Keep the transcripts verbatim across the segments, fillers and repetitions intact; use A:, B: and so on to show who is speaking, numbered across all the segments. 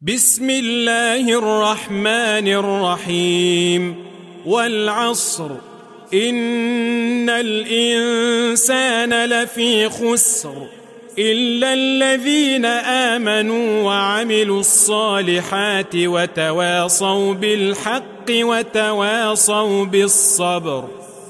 A: بسم الله الرحمن الرحيم والعصر إن الإنسان لفي خسر إلا الذين آمنوا وعملوا الصالحات وتواصوا بالحق وتواصوا بالصبر.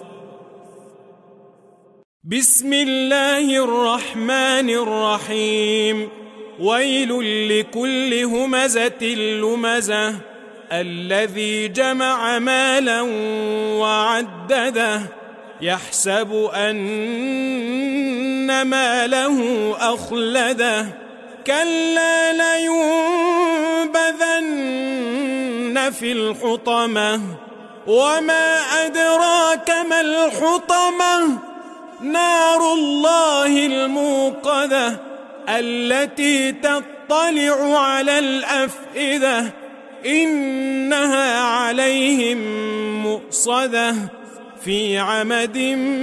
A: بسم الله الرحمن الرحيم ويل لكل همزة لمزة الذي جمع مالا وعدده يحسب أن ماله أخلده كلا لينبذن في الحطمة وما أدراك ما الحطمة نار الله الموقدة التي تطلع على الأفئدة إنها عليهم مؤصدة في عمد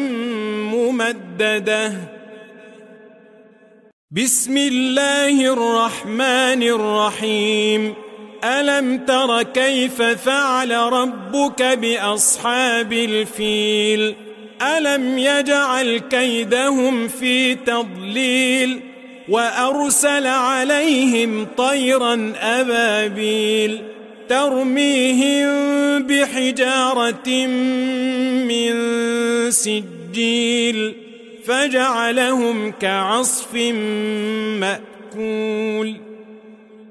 A: ممددة. بسم الله الرحمن الرحيم ألم تر كيف فعل ربك بأصحاب الفيل ألم يجعل كيدهم في تضليل وأرسل عليهم طيرا أبابيل ترميهم بحجارة من سجيل فجعلهم كعصف مأكول.